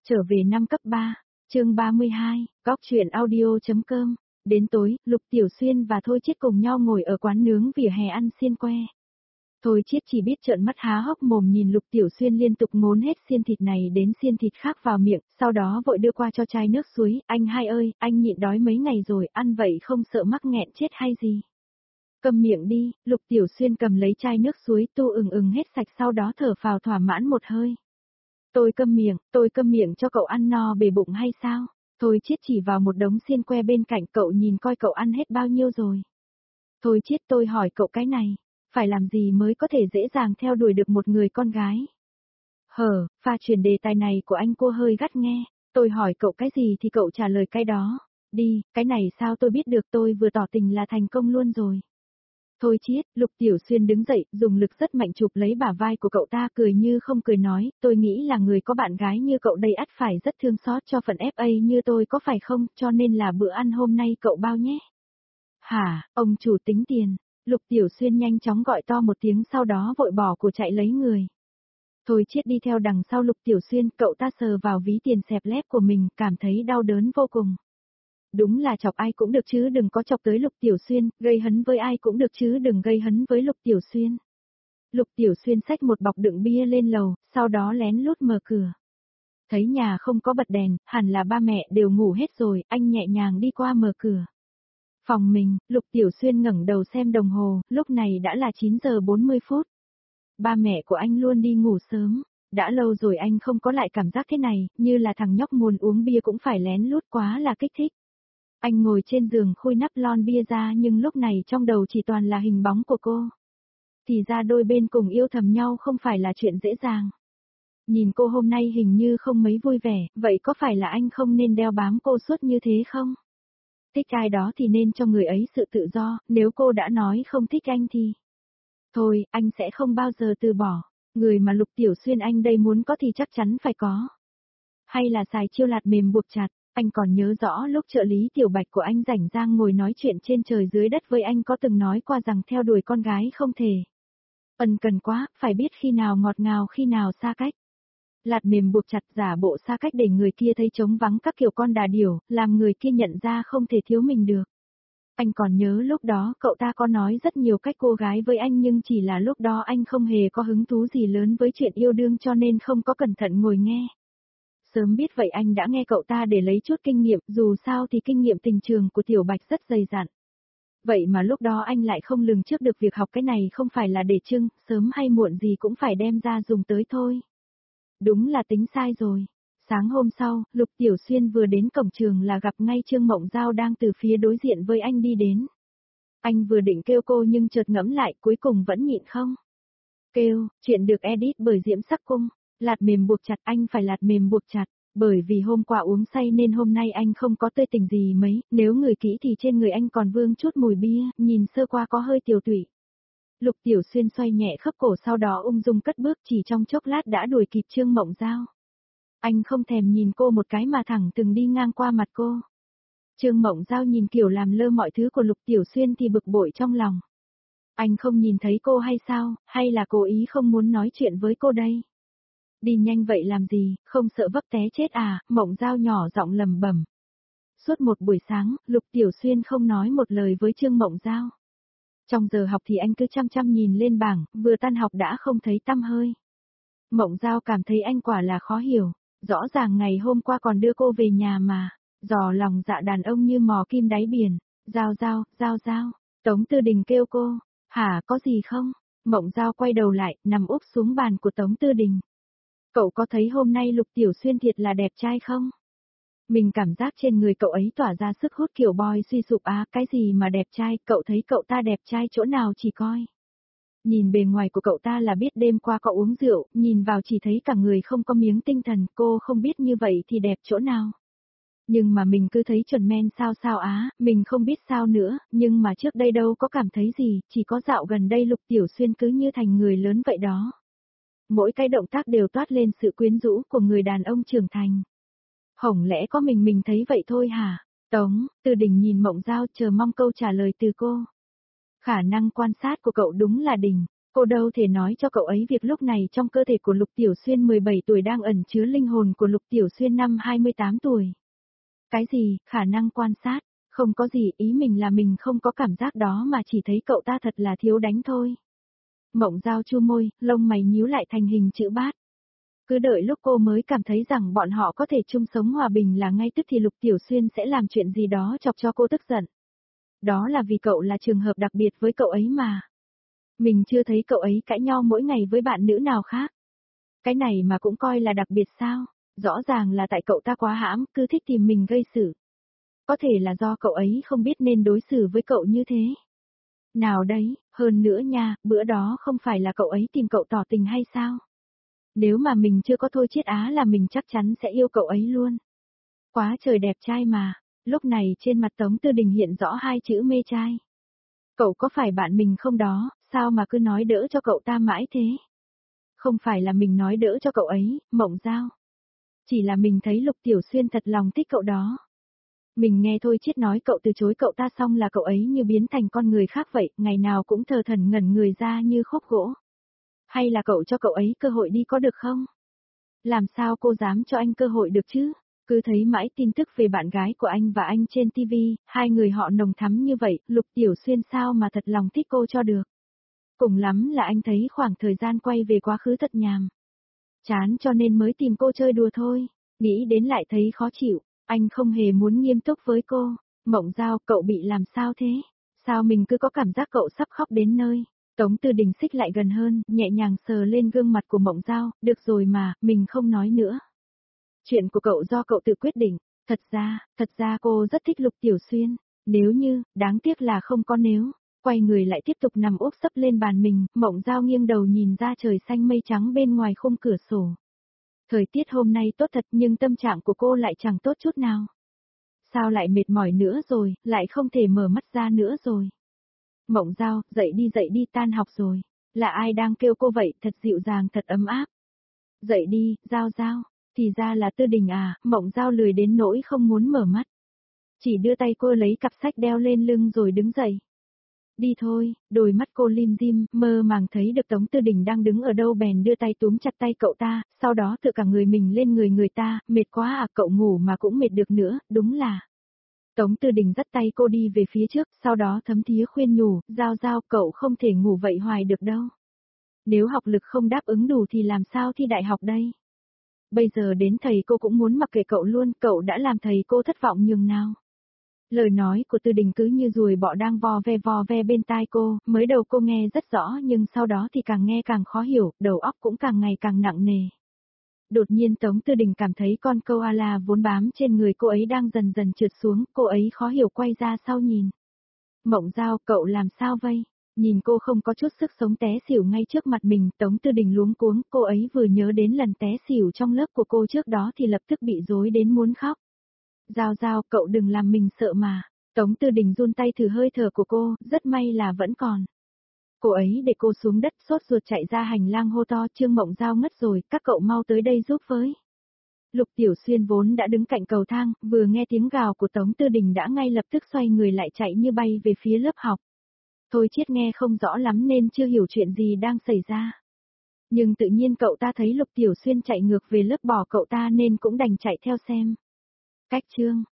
Trở về năm cấp 3, chương 32, góc truyện audio.com. Đến tối, Lục Tiểu Xuyên và Thôi Chiết cùng nhau ngồi ở quán nướng vỉa hè ăn xiên que. Thôi Chiết chỉ biết trợn mắt há hốc mồm nhìn Lục Tiểu Xuyên liên tục ngốn hết xiên thịt này đến xiên thịt khác vào miệng, sau đó vội đưa qua cho chai nước suối, anh hai ơi, anh nhịn đói mấy ngày rồi, ăn vậy không sợ mắc nghẹn chết hay gì. Cầm miệng đi, Lục Tiểu Xuyên cầm lấy chai nước suối tu hết sạch sau đó thở phào thỏa mãn một hơi. Tôi câm miệng cho cậu ăn no bề bụng hay sao? Thôi Chiết chỉ vào một đống xiên que bên cạnh cậu nhìn coi cậu ăn hết bao nhiêu rồi. Thôi Chiết tôi hỏi cậu cái này, phải làm gì mới có thể dễ dàng theo đuổi được một người con gái? Pha chuyển đề tài này của anh cô hơi gắt nghe, tôi hỏi cậu cái gì thì cậu trả lời cái đó. Đi, cái này sao tôi biết được, tôi vừa tỏ tình là thành công luôn rồi. Thôi Chiết, Lục Tiểu Xuyên đứng dậy, dùng lực rất mạnh chụp lấy bả vai của cậu ta cười như không cười nói, tôi nghĩ là người có bạn gái như cậu đây ắt phải rất thương xót cho phần FA như tôi có phải không, cho nên là bữa ăn hôm nay cậu bao nhé. Hả, ông chủ tính tiền, Lục Tiểu Xuyên nhanh chóng gọi to một tiếng sau đó vội bỏ của chạy lấy người. Thôi Chiết đi theo đằng sau Lục Tiểu Xuyên, cậu ta sờ vào ví tiền xẹp lép của mình, cảm thấy đau đớn vô cùng. Đúng là chọc ai cũng được chứ đừng có chọc tới Lục Tiểu Xuyên, gây hấn với ai cũng được chứ đừng gây hấn với Lục Tiểu Xuyên. Lục Tiểu Xuyên xách một bọc đựng bia lên lầu, sau đó lén lút mở cửa. Thấy nhà không có bật đèn, hẳn là ba mẹ đều ngủ hết rồi, anh nhẹ nhàng đi qua mở cửa. Phòng mình, Lục Tiểu Xuyên ngẩng đầu xem đồng hồ, lúc này đã là 9 giờ 40 phút. Ba mẹ của anh luôn đi ngủ sớm, đã lâu rồi anh không có lại cảm giác thế này, như là thằng nhóc muốn uống bia cũng phải lén lút quá là kích thích. Anh ngồi trên giường khui nắp lon bia ra nhưng lúc này trong đầu chỉ toàn là hình bóng của cô. Thì ra đôi bên cùng yêu thầm nhau không phải là chuyện dễ dàng. Nhìn cô hôm nay hình như không mấy vui vẻ, vậy có phải là anh không nên đeo bám cô suốt như thế không? Thích ai đó thì nên cho người ấy sự tự do, nếu cô đã nói không thích anh thì... Thôi, anh sẽ không bao giờ từ bỏ, người mà Lục Tiểu Xuyên anh đây muốn có thì chắc chắn phải có. Hay là xài chiêu lạt mềm buộc chặt. Anh còn nhớ rõ lúc trợ lý Tiểu Bạch của anh rảnh rang ngồi nói chuyện trên trời dưới đất với anh có từng nói qua rằng theo đuổi con gái không thể. Ân cần quá, phải biết khi nào ngọt ngào khi nào xa cách. Lạt mềm buộc chặt giả bộ xa cách để người kia thấy trống vắng các kiểu con đà điểu, làm người kia nhận ra không thể thiếu mình được. Anh còn nhớ lúc đó cậu ta có nói rất nhiều cách cô gái với anh nhưng chỉ là lúc đó anh không hề có hứng thú gì lớn với chuyện yêu đương cho nên không có cẩn thận ngồi nghe. Sớm biết vậy anh đã nghe cậu ta để lấy chút kinh nghiệm, dù sao thì kinh nghiệm tình trường của Tiểu Bạch rất dày dặn. Vậy mà lúc đó anh lại không lường trước được việc học cái này không phải là để trưng, sớm hay muộn gì cũng phải đem ra dùng tới thôi. Đúng là tính sai rồi. Sáng hôm sau, Lục Tiểu Xuyên vừa đến cổng trường là gặp ngay Trương Mộng Giao đang từ phía đối diện với anh đi đến. Anh vừa định kêu cô nhưng chợt ngẫm lại cuối cùng vẫn nhịn không. Kêu, chuyện được edit bởi Diễm Sắc Cung. Lạt mềm buộc chặt, anh phải lạt mềm buộc chặt, bởi vì hôm qua uống say nên hôm nay anh không có tươi tỉnh gì mấy, nếu ngửi kỹ thì trên người anh còn vương chút mùi bia, nhìn sơ qua có hơi tiều tụy. Lục Tiểu Xuyên xoay nhẹ khớp cổ sau đó ung dung cất bước chỉ trong chốc lát đã đuổi kịp Trương Mộng Giao. Anh không thèm nhìn cô một cái mà thẳng từng đi ngang qua mặt cô. Trương Mộng Giao nhìn kiểu làm lơ mọi thứ của Lục Tiểu Xuyên thì bực bội trong lòng. Anh không nhìn thấy cô hay sao, hay là cố ý không muốn nói chuyện với cô đây? Đi nhanh vậy làm gì, không sợ vấp té chết à, Mộng Giao nhỏ giọng lầm bẩm. Suốt một buổi sáng, Lục Tiểu Xuyên không nói một lời với Trương Mộng Giao. Trong giờ học thì anh cứ chăm chăm nhìn lên bảng, vừa tan học đã không thấy tăm hơi. Mộng Giao cảm thấy anh quả là khó hiểu, rõ ràng ngày hôm qua còn đưa cô về nhà mà, dò lòng dạ đàn ông như mò kim đáy biển. Giao, Tống Tư Đình kêu cô, hả có gì không? Mộng Giao quay đầu lại, nằm úp xuống bàn của Tống Tư Đình. Cậu có thấy hôm nay Lục Tiểu Xuyên thiệt là đẹp trai không? Mình cảm giác trên người cậu ấy tỏa ra sức hút kiểu boy suy sụp á, cái gì mà đẹp trai, cậu thấy cậu ta đẹp trai chỗ nào chỉ coi. Nhìn bề ngoài của cậu ta là biết đêm qua cậu uống rượu, nhìn vào chỉ thấy cả người không có miếng tinh thần, cô không biết như vậy thì đẹp chỗ nào. Nhưng mà mình cứ thấy chuẩn men sao á, mình không biết sao nữa, nhưng mà trước đây đâu có cảm thấy gì, chỉ có dạo gần đây Lục Tiểu Xuyên cứ như thành người lớn vậy đó. Mỗi cái động tác đều toát lên sự quyến rũ của người đàn ông trưởng thành. Hổng lẽ có mình thấy vậy thôi hả? Tống Tư Đình nhìn Mộng Giao chờ mong câu trả lời từ cô. Khả năng quan sát của cậu đúng là đỉnh, Cô đâu thể nói cho cậu ấy việc lúc này trong cơ thể của Lục Tiểu Xuyên 17 tuổi đang ẩn chứa linh hồn của Lục Tiểu Xuyên năm 28 tuổi. Cái gì, khả năng quan sát, không có gì, ý mình là mình không có cảm giác đó mà chỉ thấy cậu ta thật là thiếu đánh thôi. Mộng Giao chu môi, lông mày nhíu lại thành hình chữ bát. Cứ đợi lúc cô mới cảm thấy rằng bọn họ có thể chung sống hòa bình là ngay tức thì Lục Tiểu Xuyên sẽ làm chuyện gì đó chọc cho cô tức giận. Đó là vì cậu là trường hợp đặc biệt với cậu ấy mà. Mình chưa thấy cậu ấy cãi nhau mỗi ngày với bạn nữ nào khác. Cái này mà cũng coi là đặc biệt sao? Rõ ràng là tại cậu ta quá hãm, cứ thích tìm mình gây sự. Có thể là do cậu ấy không biết nên đối xử với cậu như thế. Nào đấy, hơn nữa nha, bữa đó không phải là cậu ấy tìm cậu tỏ tình hay sao? Nếu mà mình chưa có Thôi Chiết Á là mình chắc chắn sẽ yêu cậu ấy luôn. Quá trời đẹp trai mà, lúc này trên mặt Tống Tư Đình hiện rõ hai chữ mê trai. Cậu có phải bạn mình không đó, sao mà cứ nói đỡ cho cậu ta mãi thế? Không phải là mình nói đỡ cho cậu ấy, Mộng Giao. Chỉ là mình thấy Lục Tiểu Xuyên thật lòng thích cậu đó. Mình nghe Thôi Chiết nói cậu từ chối cậu ta xong là cậu ấy như biến thành con người khác vậy, ngày nào cũng thờ thẩn ngẩn người ra như khúc gỗ. Hay là cậu cho cậu ấy cơ hội đi có được không? Làm sao cô dám cho anh cơ hội được chứ? Cứ thấy mãi tin tức về bạn gái của anh và anh trên TV, hai người họ nồng thắm như vậy, Lục Tiểu Xuyên sao mà thật lòng thích cô cho được. Cùng lắm là anh thấy khoảng thời gian quay về quá khứ thật nhàm. Chán cho nên mới tìm cô chơi đùa thôi, nghĩ đến lại thấy khó chịu, anh không hề muốn nghiêm túc với cô. Mộng Giao, cậu bị làm sao thế? Sao mình cứ có cảm giác cậu sắp khóc đến nơi? Tống Tư Đình xích lại gần hơn, nhẹ nhàng sờ lên gương mặt của Mộng Giao, được rồi mà, mình không nói nữa. Chuyện của cậu do cậu tự quyết định, thật ra cô rất thích Lục Tiểu Xuyên, nếu như, đáng tiếc là không có nếu. Quay người lại tiếp tục nằm úp sấp lên bàn mình, Mộng Giao nghiêng đầu nhìn ra trời xanh mây trắng bên ngoài khung cửa sổ. Thời tiết hôm nay tốt thật nhưng tâm trạng của cô lại chẳng tốt chút nào. Sao lại mệt mỏi nữa rồi, lại không thể mở mắt ra nữa rồi. Mộng Giao, dậy đi tan học rồi. Là ai đang kêu cô vậy, thật dịu dàng thật ấm áp. Dậy đi, Giao Giao, thì ra là Tư Đình à, Mộng Giao lười đến nỗi không muốn mở mắt. Chỉ đưa tay cô lấy cặp sách đeo lên lưng rồi đứng dậy. Đi thôi, đôi mắt cô lim dim, mơ màng thấy được Tống Tư Đình đang đứng ở đâu bèn đưa tay túm chặt tay cậu ta, sau đó tựa cả người mình lên người người ta, mệt quá à, cậu ngủ mà cũng mệt được nữa, đúng là. Tống Tư Đình dắt tay cô đi về phía trước, sau đó thấm thía khuyên nhủ, Giao Giao, cậu không thể ngủ vậy hoài được đâu. Nếu học lực không đáp ứng đủ thì làm sao thi đại học đây? Bây giờ đến thầy cô cũng muốn mặc kệ cậu luôn, cậu đã làm thầy cô thất vọng nhường nào. Lời nói của Tư Đình cứ như ruồi bọ đang vò ve bên tai cô, mới đầu cô nghe rất rõ nhưng sau đó thì càng nghe càng khó hiểu, đầu óc cũng càng ngày càng nặng nề. Đột nhiên Tống Tư Đình cảm thấy con koala vốn bám trên người cô ấy đang dần dần trượt xuống, cô ấy khó hiểu quay ra sau nhìn. Mộng Giao, cậu làm sao vậy? Nhìn cô không có chút sức sống té xỉu ngay trước mặt mình, Tống Tư Đình luống cuống, cô ấy vừa nhớ đến lần té xỉu trong lớp của cô trước đó thì lập tức bị rối đến muốn khóc. Giao Giao, cậu đừng làm mình sợ mà. Tống Tư Đình run tay thử hơi thở của cô, rất may là vẫn còn. Cô ấy để cô xuống đất, sốt ruột chạy ra hành lang hô to, Trương Mộng Giao ngất rồi, các cậu mau tới đây giúp với. Lục Tiểu Xuyên vốn đã đứng cạnh cầu thang, vừa nghe tiếng gào của Tống Tư Đình đã ngay lập tức xoay người lại chạy như bay về phía lớp học. Thôi Chiết nghe không rõ lắm nên chưa hiểu chuyện gì đang xảy ra. Nhưng tự nhiên cậu ta thấy Lục Tiểu Xuyên chạy ngược về lớp bỏ cậu ta nên cũng đành chạy theo xem. Cách chương